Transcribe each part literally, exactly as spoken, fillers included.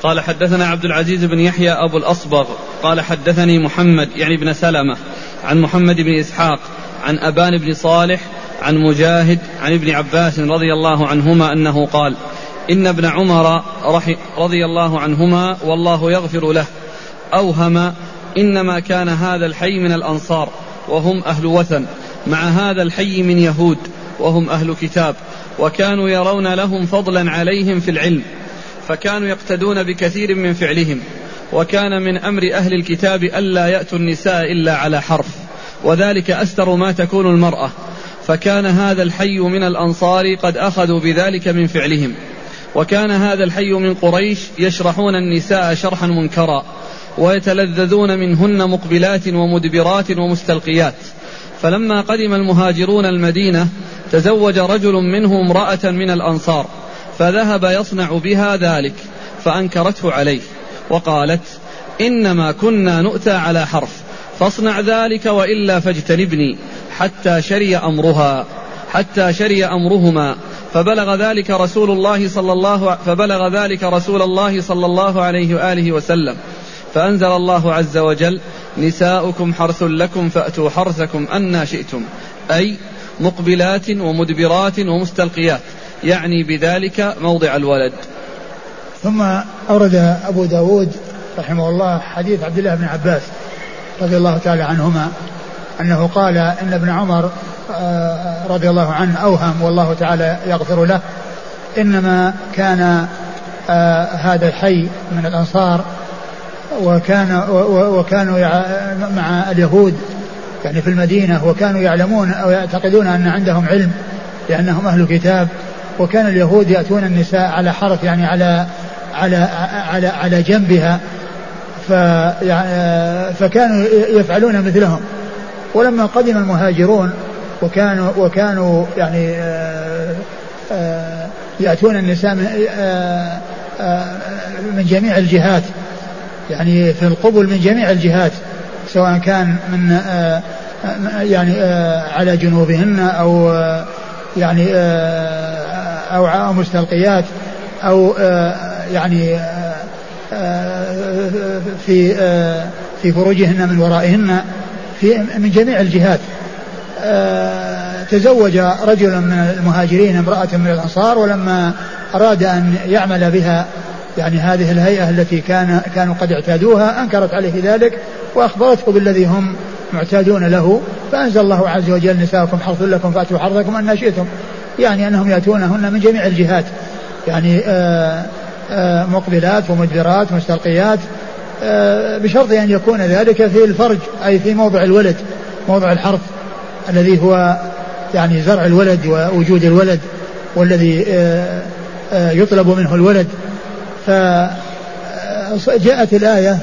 قال حدثنا عبد العزيز بن يحيى أبو الأصبغ قال حدثني محمد يعني بن سلمة عن محمد بن إسحاق عن أبان بن صالح عن مجاهد عن ابن عباس رضي الله عنهما أنه قال إن ابن عمر رضي الله عنهما والله يغفر له أوهم إنما كان هذا الحي من الأنصار وهم أهل وثن مع هذا الحي من يهود وهم أهل كتاب، وكانوا يرون لهم فضلا عليهم في العلم، فكانوا يقتدون بكثير من فعلهم. وكان من أمر أهل الكتاب ألا يأتوا النساء إلا على حرف، وذلك أستر ما تكون المرأة، فكان هذا الحي من الأنصار قد أخذوا بذلك من فعلهم. وكان هذا الحي من قريش يشرحون النساء شرحا منكرا، ويتلذذون منهن مقبلات ومدبرات ومستلقيات. فلما قدم المهاجرون المدينة تزوج رجل منهم امرأة من الأنصار، فذهب يصنع بها ذلك، فأنكرته عليه وقالت إنما كنا نؤتى على حرف، فاصنع ذلك وإلا فاجتنبني، حتى شري أمرها حتى شري أمرهما. فبلغ ذلك رسول الله صلى الله فبلغ ذلك رسول الله صلى الله عليه وآله وسلم، فأنزل الله عز وجل نساؤكم حرث لكم فأتوا حرثكم أنى شئتم، أي مقبلات ومدبرات ومستلقيات، يعني بذلك موضع الولد. ثم أورد أبو داود رحمه الله حديث عبد الله بن عباس رضي الله تعالى عنهما أنه قال إن ابن عمر رضي الله عنه أوهم والله تعالى يغفر له إنما كان هذا الحي من الأنصار، وكان وكانوا مع اليهود يعني في المدينة، وكانوا يعلمون أو يعتقدون أن عندهم علم لأنهم أهل كتاب، وكان اليهود يأتون النساء على حرف يعني على على على على جنبها، فكانوا يفعلون مثلهم. ولما قدم المهاجرون وكانوا وكانوا يعني يأتون النساء من جميع الجهات، يعني في القبل من جميع الجهات، سواء كان من يعني على جنوبهن أو يعني أو مستلقيات أو يعني في في فروجهن من ورائهن، في من جميع الجهات. تزوج رجل من المهاجرين امرأة من الأنصار، ولما أراد أن يعمل بها يعني هذه الهيئة التي كان كانوا قد اعتادوها، أنكرت عليه ذلك وأخبرته بالذي هم معتادون له، فأنزل الله عز وجل نساؤكم حرث لكم فأتوا حرثكم أن شئتم، يعني أنهم يأتونهن من جميع الجهات، يعني آآ آآ مقبلات ومدبرات ومستلقيات، بشرط أن يكون ذلك في الفرج أي في موضع الولد، موضع الحرث الذي هو يعني زرع الولد ووجود الولد والذي يطلب منه الولد. فجاءت الآية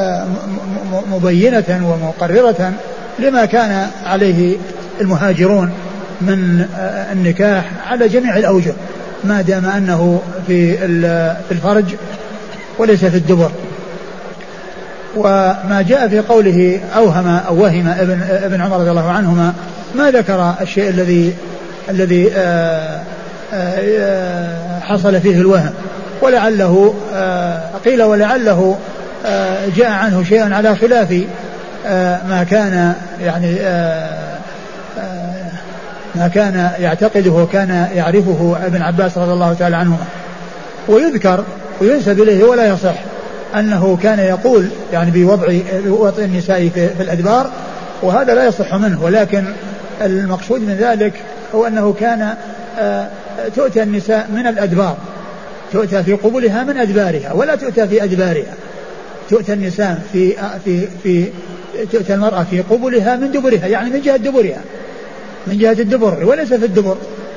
مبينة ومقررة لما كان عليه المهاجرون من النكاح على جميع الأوجه، ما دام أنه في الفرج وليس في الدبر. وما جاء في قوله أوهم أو وهم ابن, ابن عمر رضي الله عنهما، ما ذكر الشيء الذي الذي حصل فيه الوهم، ولعله قيل ولعله جاء عنه شيء على خلاف ما كان يعني ما كان يعتقده وكان يعرفه ابن عباس رضي الله تعالى عنهما. ويذكر وينسب إليه ولا يصح أنه كان يقول يعني بوضع وضع النساء في الأدبار، وهذا لا يصح منه، ولكن المقصود من ذلك هو أنه كان تؤتى النساء من الأدبار، تؤتى في قبلها من أدبارها ولا تؤتى في أدبارها، تؤتى النساء في في في تؤتى المرأة في قبلها من دبرها، يعني من جهة دبرها، من جهة الدبر وليس في الدبر.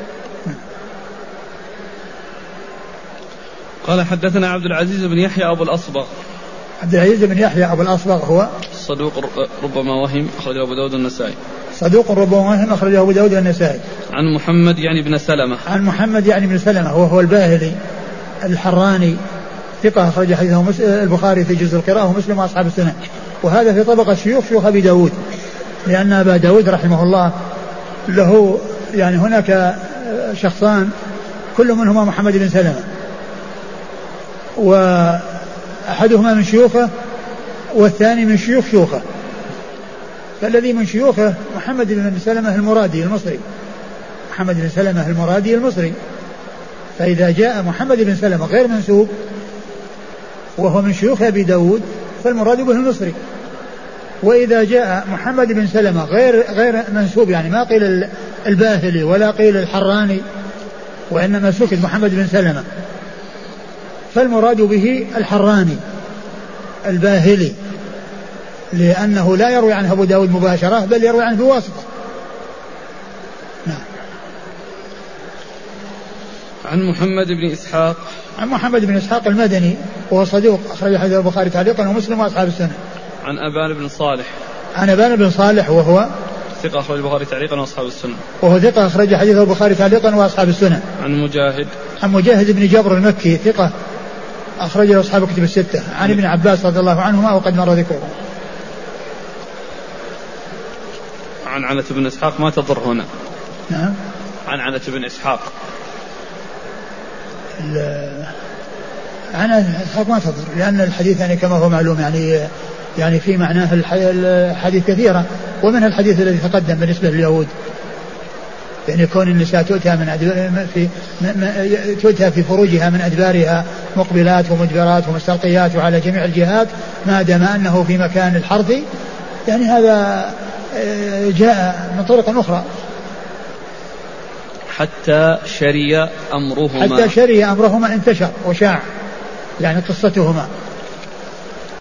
قال حدثنا عبد العزيز بن يحيى أبو الأصبغ. عبد العزيز بن يحيى أبو الأصبغ هو صدوق ربما وهم، أخرجه أبو داود والنسائي. صدوق ربما وهم، أخرجه أبو داود والنسائي. عن محمد يعني بن سلمة. عن محمد يعني بن سلمة وهو الباهلي الحراني ثقة، أخرج حديثه البخاري في جزء القراءة ومسلم وأصحاب السنة، وهذا في طبقة شيوخ شيوخ أبي داود، لأن أبا داود رحمه الله له يعني هناك شخصان كل منهما محمد بن سلمة، أحدهما من شيوخه والثاني من شيوخ شيوخه. فالذي من شيوخه محمد بن سلمة المرادي المصري، محمد بن سلمة المرادي المصري. فإذا جاء محمد بن سلمة غير منسوب وهو من شيوخ أبي داود فالمراد به المصري. وإذا جاء محمد بن سلمة غير غير منسوب يعني ما قيل الباهلي ولا قيل الحراني وإنما سكت محمد بن سلمة فالمراد به الحراني الباهلي، لأنه لا يروي عنه أبو داود مباشرة بل يروي عنه بواسطة. نعم. عن محمد بن إسحاق عن محمد بن إسحاق المدني وهو صدوق أخرج حديث البخاري تعليقا ومسلم وأصحاب السنة. عن أبان بن صالح عن أبان بن صالح وهو ثقة أخرج البخاري تعليقا وأصحاب السنة وهو ثقة أخرج حديث البخاري تعليقا وأصحاب السنة. عن مجاهد عن مجاهد بن جبر المكي ثقة أخرج له أصحاب الكتب الستة. عن ابن عباس رضي الله عنهما وقد مر ذكره. عن عنة بن إسحاق ما تضر هنا. نعم. عن عنة بن إسحاق عنة إسحاق ما تضر لأن الحديث يعني كما هو معلوم يعني يعني في معناه الحديث كثيرة ومنها الحديث الذي تقدم بالنسبة لليهود يعني كون النساء تؤتى من في تؤتى في فروجها من أدبارها مقبلات ومدبرات ومستلقيات وعلى جميع الجهات ما دام أنه في مكان الحرث يعني هذا جاء من طرق أخرى. حتى شري أمرهما حتى شري أمرهما انتشر وشاع يعني قصتهما